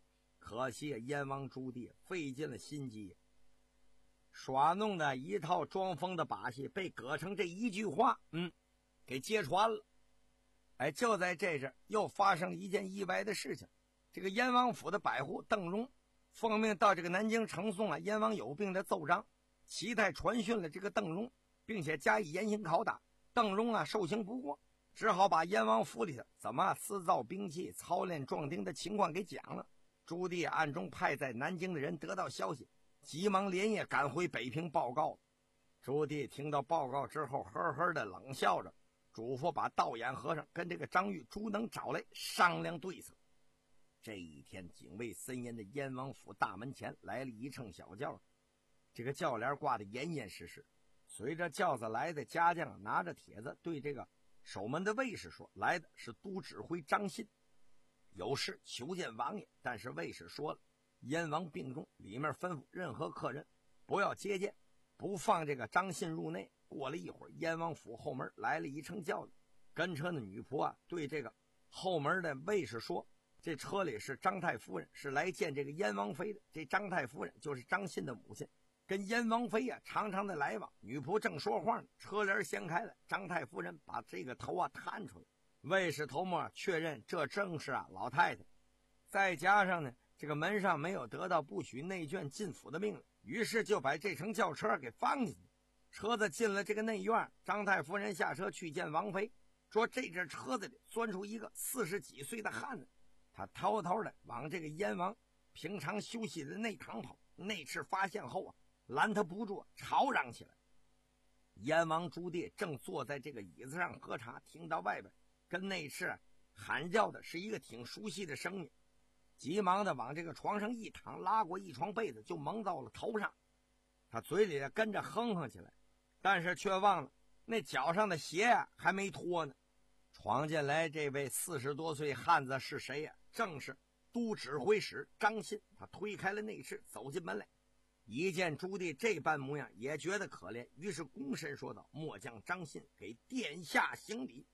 可惜燕王朱棣费尽了心机，耍弄的一套装疯的把戏被葛城这一句话嗯给揭穿了。哎，就在这阵又发生了一件意外的事情。这个燕王府的百户邓荣奉命到这个南京呈送了燕王有病的奏章，齐泰传讯了这个邓荣，并且加以严刑拷打。邓荣啊受刑不过，只好把燕王府里的怎么私造兵器、操练壮丁的情况给讲了。朱棣暗中派在南京的人得到消息，急忙连夜赶回北平报告。朱棣听到报告之后，呵呵的冷笑着，嘱咐把道眼和尚跟这个张玉、朱能找来商量对策。这一天，警卫森严的燕王府大门前来了一乘小轿，这个轿帘挂得严严实实。随着轿子来的家将拿着帖子对这个守门的卫士说，来的是都指挥张信，有事求见王爷。但是卫士说了，燕王病重，里面吩咐任何客人不要接见，不放这个张信入内。过了一会儿，燕王府后门来了一乘轿子，跟车的女仆啊对这个后门的卫士说，这车里是张太夫人，是来见这个燕王妃的。这张太夫人就是张信的母亲，跟燕王妃啊常常的来往。女仆正说话呢，车帘掀开了，张太夫人把这个头啊探出来，卫士头目确认这正是啊老太太。再加上呢这个门上没有得到不许内眷进府的命令，于是就把这乘轿车给放进去。车子进了这个内院，张太夫人下车去见王妃，说这阵车子里钻出一个四十几岁的汉子，他偷偷的往这个燕王平常休息的内堂跑。内侍发现后啊拦他不住，吵嚷起来。燕王朱棣正坐在这个椅子上喝茶，听到外边跟内侍喊叫的是一个挺熟悉的声音，急忙的往这个床上一躺，拉过一床被子就蒙到了头上。他嘴里跟着哼哼起来，但是却忘了那脚上的鞋啊还没脱呢。闯进来这位四十多岁汉子是谁呀、啊？正是都指挥使张信。他推开了内侍，走进门来，一见朱棣这般模样，也觉得可怜，于是躬身说道：“末将张信给殿下行礼。”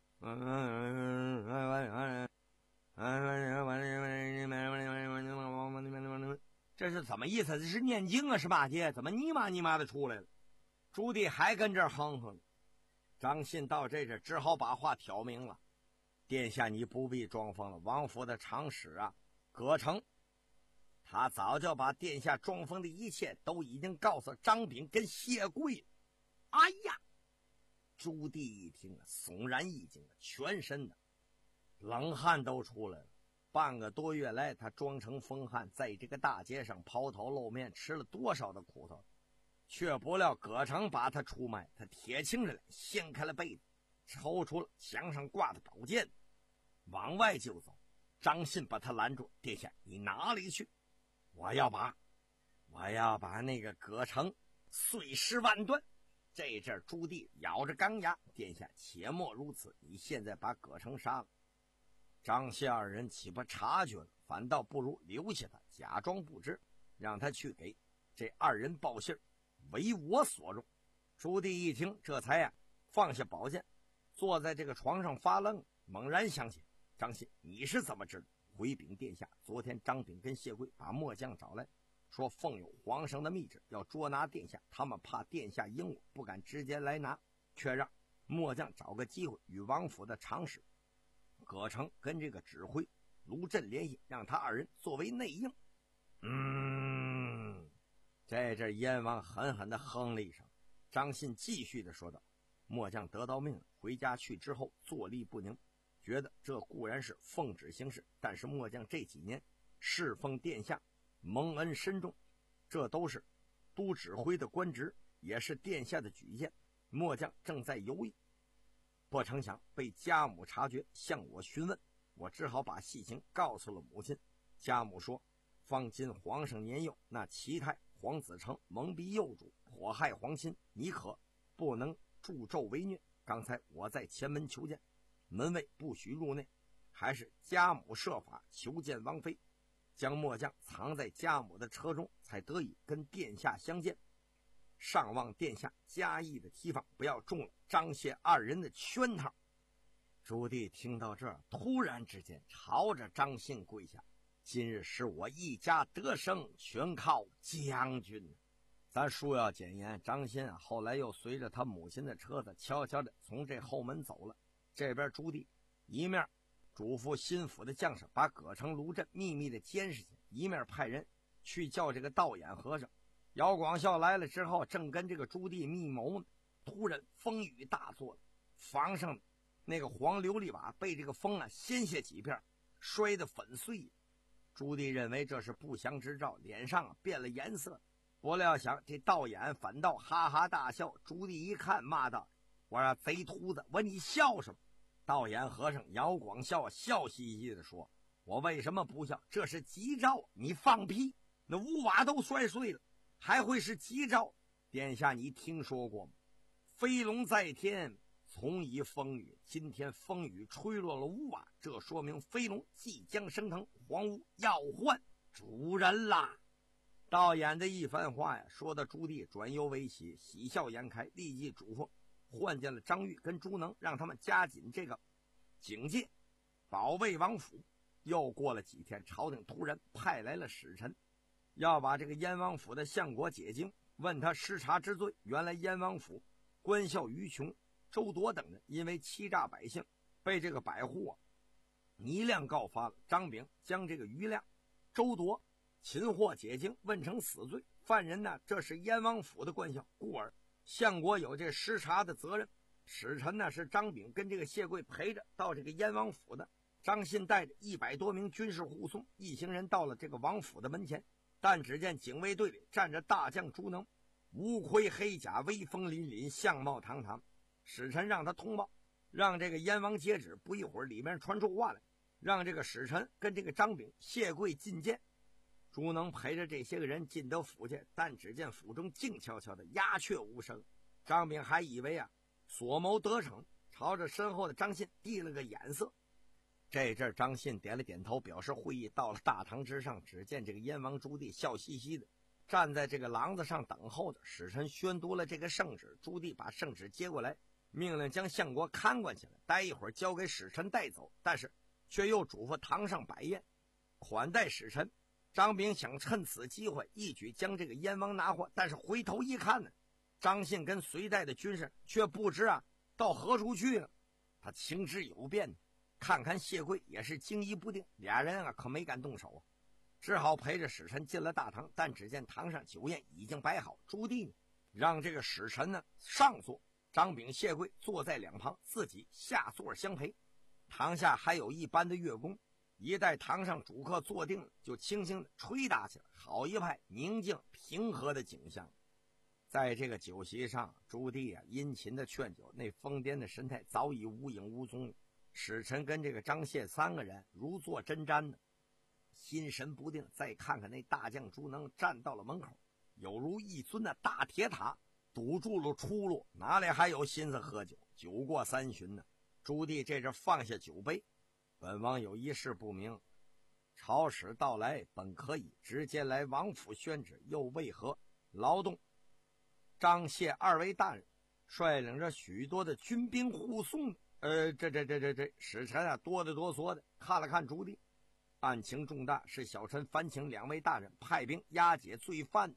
这是怎么意思？这是念经啊是骂街？怎么尼玛尼玛的出来了？朱棣还跟这儿哼哼。张信到这阵只好把话挑明了：“殿下你不必装疯了，王府的长史啊葛城，他早就把殿下装疯的一切都已经告诉张炳跟谢贵了。”哎呀！朱棣一听啊，悚然一惊，全身的冷汗都出来了。半个多月来，他装成疯汉，在这个大街上抛头露面，吃了多少的苦头，却不料葛城把他出卖。他铁青着脸掀开了被子，抽出了墙上挂的宝剑，往外就走。张信把他拦住：“殿下，你哪里去？我要把我要把那个葛城碎尸万段。”这阵朱棣咬着钢牙：“殿下且莫如此，你现在把葛城杀了，张谢二人岂不察觉了？反倒不如留下他，假装不知，让他去给这二人报信，为我所用。”朱棣一听，这才呀、啊、放下宝剑，坐在这个床上发愣，猛然想起：“张信，你是怎么知道？”回禀殿下，昨天张炳跟谢贵把末将找来，说奉有皇上的密旨要捉拿殿下，他们怕殿下应我，不敢直接来拿，却让末将找个机会与王府的长史葛城跟这个指挥卢震联系，让他二人作为内应。嗯，这阵燕王狠狠地哼了一声。张信继续的说道：“末将得到命令，回家去之后坐立不宁，觉得这固然是奉旨行事，但是末将这几年侍奉殿下，蒙恩深重，这都是都指挥的官职，也是殿下的举荐。末将正在犹豫，不成想被家母察觉，向我询问，我只好把细情告诉了母亲。家母说，方今皇上年幼，那齐泰、黄子成蒙蔽幼主，迫害皇亲，你可不能助纣为虐。刚才我在前门求见，门卫不许入内，还是家母设法求见王妃，将末将藏在家母的车中，才得以跟殿下相见。上望殿下加意的提防，不要中了张谢二人的圈套。”朱棣听到这儿，突然之间朝着张信跪下：“ 今日使我一家得胜，全靠将军。咱书要简言，张信啊，后来又随着他母亲的车子悄悄地从这后门走了。这边朱棣一面嘱咐心腹的将士把葛城、卢镇秘密的监视起，一面派人去叫这个道眼和尚。姚广孝来了之后，正跟这个朱棣密谋呢，突然风雨大作了，房上那个黄琉璃瓦被这个风啊掀下几片，摔得粉碎。朱棣认为这是不祥之兆，脸上啊变了颜色。不料想这道眼反倒哈哈大笑。朱棣一看，骂道：“我说贼秃子，我你笑什么？”道眼和尚姚广孝笑嘻嘻地说：“我为什么不笑？这是吉兆！你放屁！那屋瓦都摔碎了，还会是吉兆？殿下，你听说过吗？飞龙在天，从宜风雨。今天风雨吹落了屋瓦，这说明飞龙即将升腾，皇屋要换主人啦！”道眼的一番话呀，说的朱棣转忧为喜，喜笑颜开，立即嘱咐换见了张玉跟朱能，让他们加紧这个警戒，保卫王府。又过了几天，朝廷突然派来了使臣，要把这个燕王府的相国解经，问他失察之罪。原来燕王府官校于琼、周铎等人因为欺诈百姓，被这个百户啊倪亮告发了。张炳将这个于亮、周铎擒获解经，问成死罪。犯人呢，这是燕王府的官校，故而相国有这失察的责任。使臣呢是张炳跟这个谢贵陪着到这个燕王府的。张信带着一百多名军士护送，一行人到了这个王府的门前。但只见警卫队里站着大将朱能，乌盔黑甲，威风凛凛，相貌堂堂。使臣让他通报，让这个燕王接旨。不一会儿，里面传出话来，让这个使臣跟这个张炳、谢贵觐见。朱能陪着这些个人进得府去，但只见府中静悄悄的，鸦雀无声。张炳还以为啊所谋得逞，朝着身后的张信递了个眼色。这阵张信点了点头，表示会意。到了大堂之上，只见这个燕王朱棣笑嘻嘻的站在这个廊子上等候着。使臣宣读了这个圣旨，朱棣把圣旨接过来，命令将相国看管起来，待一会儿交给使臣带走。但是却又嘱咐堂上摆宴款待使臣。张炳想趁此机会一举将这个燕王拿获，但是回头一看呢，张信跟随带的军士却不知啊到何处去了。他情之有变，看看谢贵也是惊疑不定，俩人啊可没敢动手啊，只好陪着使臣进了大堂。但只见堂上酒宴已经摆好，朱棣呢让这个使臣呢上座，张炳、谢贵坐在两旁，自己下座相陪。堂下还有一班的乐工，一待堂上主客坐定了，就轻轻的吹打起来，好一派宁静平和的景象。在这个酒席上，朱棣啊殷勤的劝酒，那疯癫的神态早已无影无踪了。使臣跟这个张谢三个人如坐针毡的，心神不定。再看看那大将朱能站到了门口，有如一尊的大铁塔，堵住了出路，哪里还有心思喝酒？酒过三巡呢，朱棣这是放下酒杯，本王有一事不明，朝使到来本可以直接来王府宣旨，又为何劳动张谢二位大人率领着许多的军兵护送？呃，这这这这这使臣啊，哆里哆嗦的看了看朱棣，案情重大，是小臣烦请两位大人派兵押解罪犯。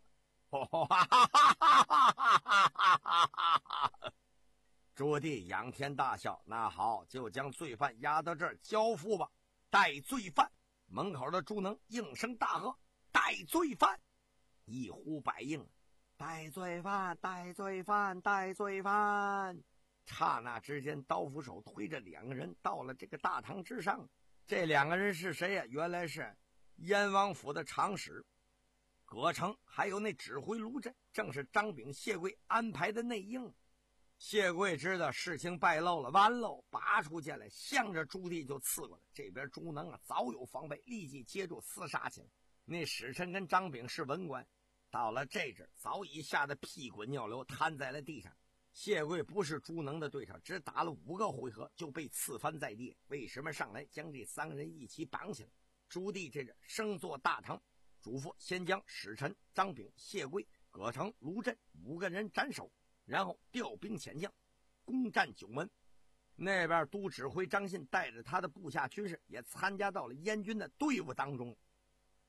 朱棣仰天大笑，那好，就将罪犯押到这儿交付吧。带罪犯！门口的朱能应声大喝：“带罪犯！”一呼百应，带罪犯，带罪犯，带罪犯！刹那之间，刀斧手推着两个人到了这个大堂之上。这两个人是谁呀？原来是燕王府的长史葛城，还有那指挥卢镇，正是张炳、谢贵安排的内应。谢贵知道事情败露了，完喽，拔出剑来，向着朱棣就刺过来。这边朱能啊早有防备，立即接住厮杀起来。那使臣跟张炳是文官，到了这阵早已吓得屁滚尿流，瘫在了地上。谢贵不是朱能的对手，只打了五个回合就被刺翻在地。为什么上来将这三个人一起绑起来？朱棣这是升坐大堂，嘱咐先将使臣张炳、谢贵、葛城、卢镇五个人斩首，然后调兵遣将攻占九门。那边都指挥张信带着他的部下军士也参加到了燕军的队伍当中。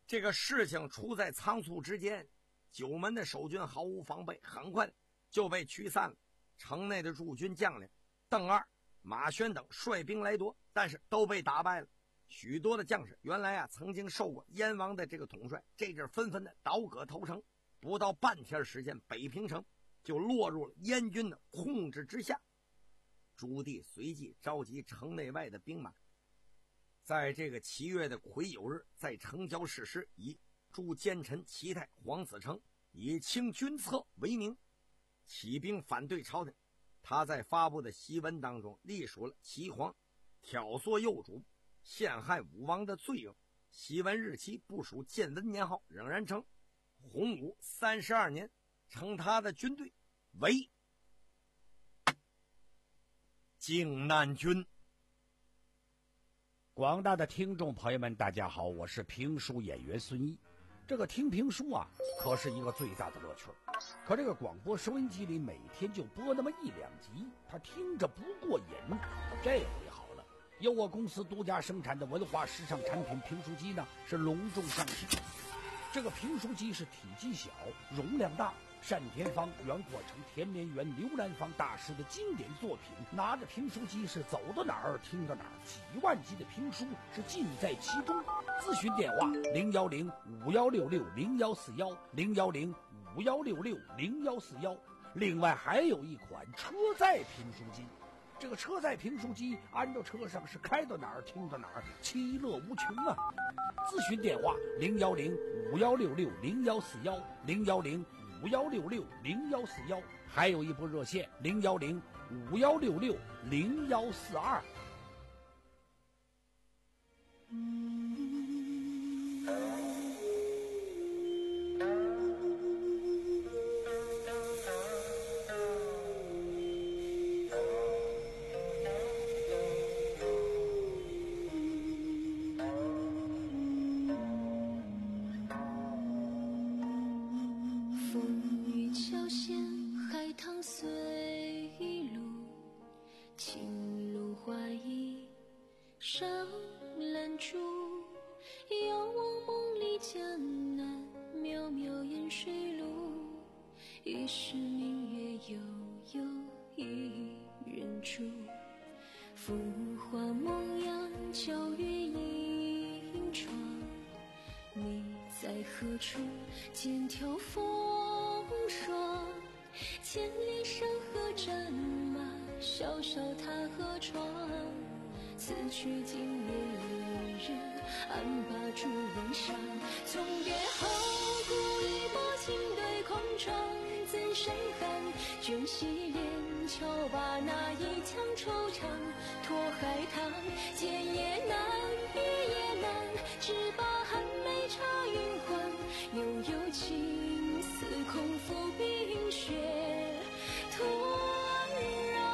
这个事情出在仓促之间，九门的守军毫无防备，很快就被驱散了。城内的驻军将领邓二、马宣等率兵来夺，但是都被打败了。许多的将士原来啊曾经受过燕王的这个统帅，这阵纷纷的倒戈投诚。不到半天时间，北平城就落入了燕军的控制之下。朱棣随即召集城内外的兵马，在这个七月的癸酉日，在城郊誓师，以助奸臣齐泰、黄子成以清君侧为名，起兵反对朝廷。他在发布的檄文当中隶属了齐皇挑唆幼主、陷害武王的罪恶。檄文日期不属建文年号，仍然称洪武三十二年，称他的军队为靖难军。 广大的听众朋友们，大家好，我是评书演员孙一。这个听评书啊，可是一个最大的乐趣。可这个广播收音机里每天就播那么一两集，他听着不过瘾。这回好了，由我公司独家生产的文化时尚产品评书机呢，是隆重上市。这个评书机是体积小、容量大，单田芳、袁阔成、田连元、刘兰芳大师的经典作品。拿着评书机是走到哪儿听到哪儿，几万集的评书是尽在其中。咨询电话零幺零五幺六六零幺四幺零幺零五幺六六零幺四幺。另外还有一款车载评书机。这个车载评书机安到车上是开到哪儿听到哪儿，其乐无穷啊！咨询电话零幺零五幺六六零幺四幺零幺零五幺六六零幺四幺，还有一部热线零幺零五幺六六零幺四二。 何处见条风霜？千里山河战马，萧萧踏河床。此去经年一人，安把朱颜上。从别后，故一波情对空窗，怎生寒？卷席帘，瞧罢那一腔惆怅。托海棠，见也难，别也难，只把寒梅插云鬟。悠悠情似空负冰雪突然。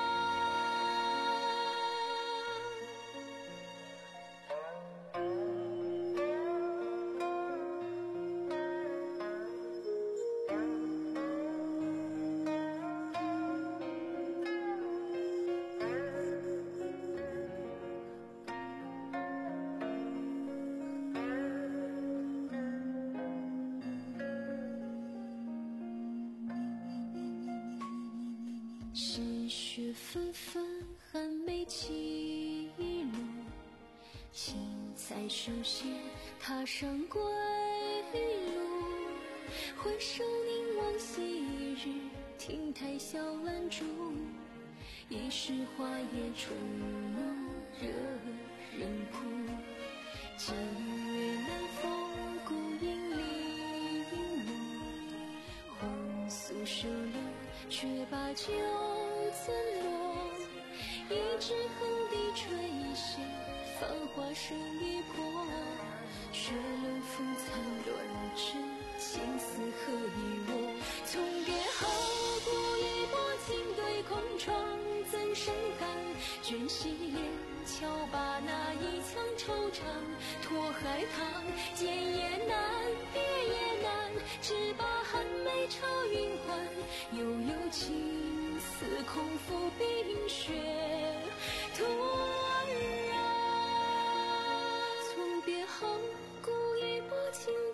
细雪纷纷，寒梅起落，青菜手写踏上归路。回首凝望昔日，亭台小兰烛，一时花叶春浓，惹人哭。今月南风，孤影零落，红酥手留，却把酒怎落？一枝横笛吹响，繁华声已破。雪冷风残乱枝，青丝何以落？从别后，故一波情对空窗，怎生寒？卷席帘，瞧罢那一腔惆怅。托海棠，见也难，别也难，只把寒梅插云鬟。悠悠情似空负冰雪突然。从别后，故一波情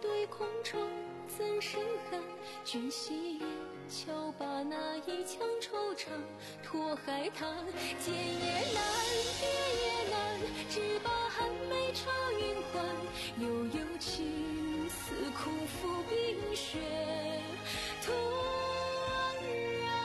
讯息，瞧把那一腔惆怅托海棠。见也难，别也难，只把寒梅插云鬟。悠悠情似空腹冰雪突然。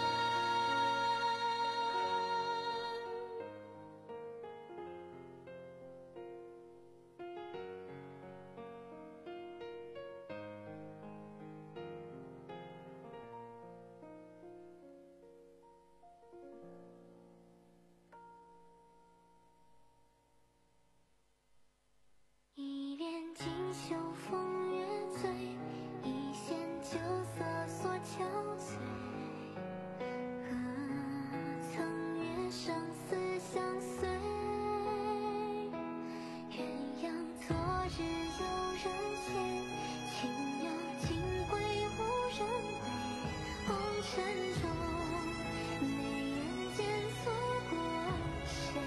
一帘锦绣风月醉，一线酒色所憔悴。何曾约生死相随？鸳鸯昨日有人牵，情有尽归无人归。红尘中没人间错过谁？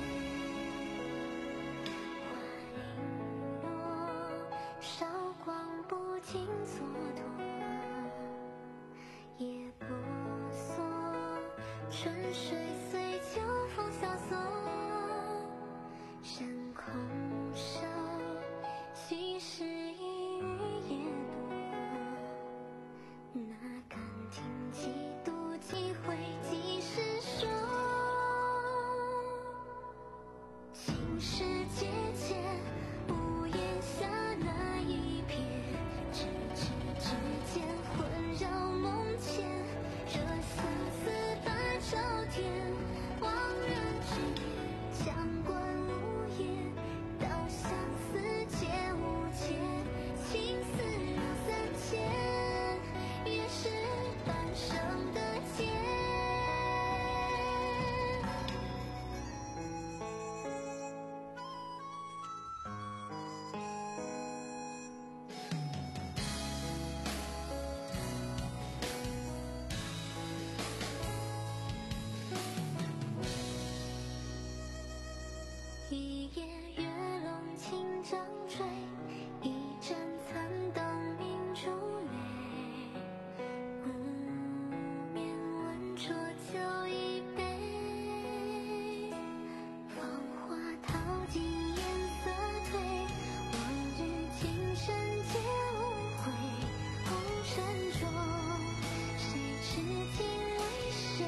韶光不尽蹉跎，夜婆娑，春水随秋风萧索。山空瘦，心事一语也多。哪敢听几度几回几时说？心事结笺，屋檐下那一瞥，咫尺之间魂绕梦牵。惹相思伴朝天，望人之夜，将关无言。道相思皆无解，情丝绕三千，也是半生的劫。一夜月笼轻帐坠，一盏残灯明珠泪。无眠温浊酒一杯，芳华淘尽颜色褪，往日情深皆无悔。红尘中谁知今为谁？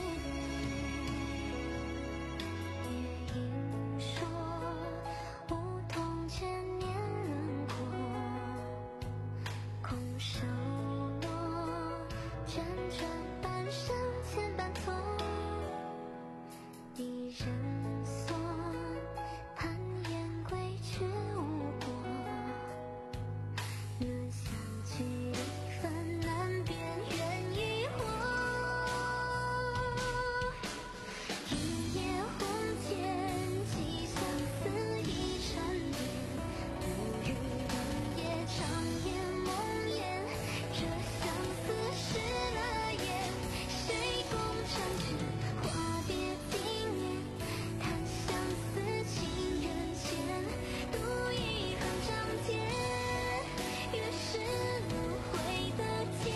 夜莺说梧桐千年轮廓，空手落，辗转半生千般错。一人锁，盼烟归却无果。能相聚一番难辨缘与祸。一夜红笺，寄相思一缠绵。不语冷夜，长夜梦魇。这相思失了眼，谁共婵娟？话别经年，叹相思情人间。独遗恨章节，越是轮回的劫。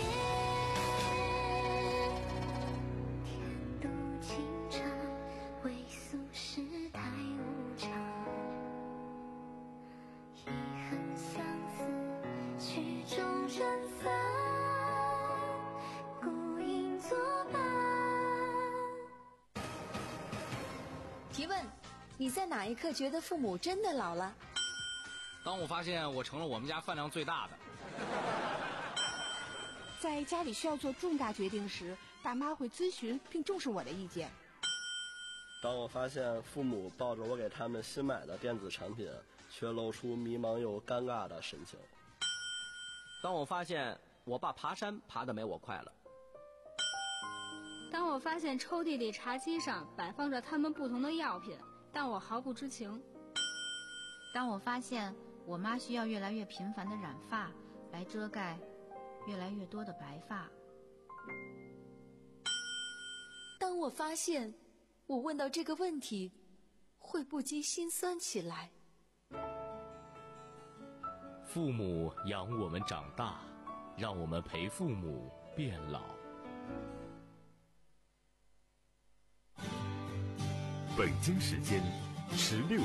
天妒情长，唯俗世太无常。遗恨相思，曲终人散，孤影作伴。 提问：你在哪一刻觉得父母真的老了？ 当我发现我成了我们家饭量最大的。 在家里需要做重大决定时，爸妈会咨询并重视我的意见。 当我发现父母抱着我给他们新买的电子产品，却露出迷茫又尴尬的神情。 当我发现我爸爬山爬得没我快了。 当我发现抽屉里茶几上摆放着他们不同的药品，但我毫不知情。 当我发现我妈需要越来越频繁的染发，来遮盖越来越多的白发。 当我发现我问到这个问题，会不禁心酸起来。 父母养我们长大，让我们陪父母变老。 北京时间十六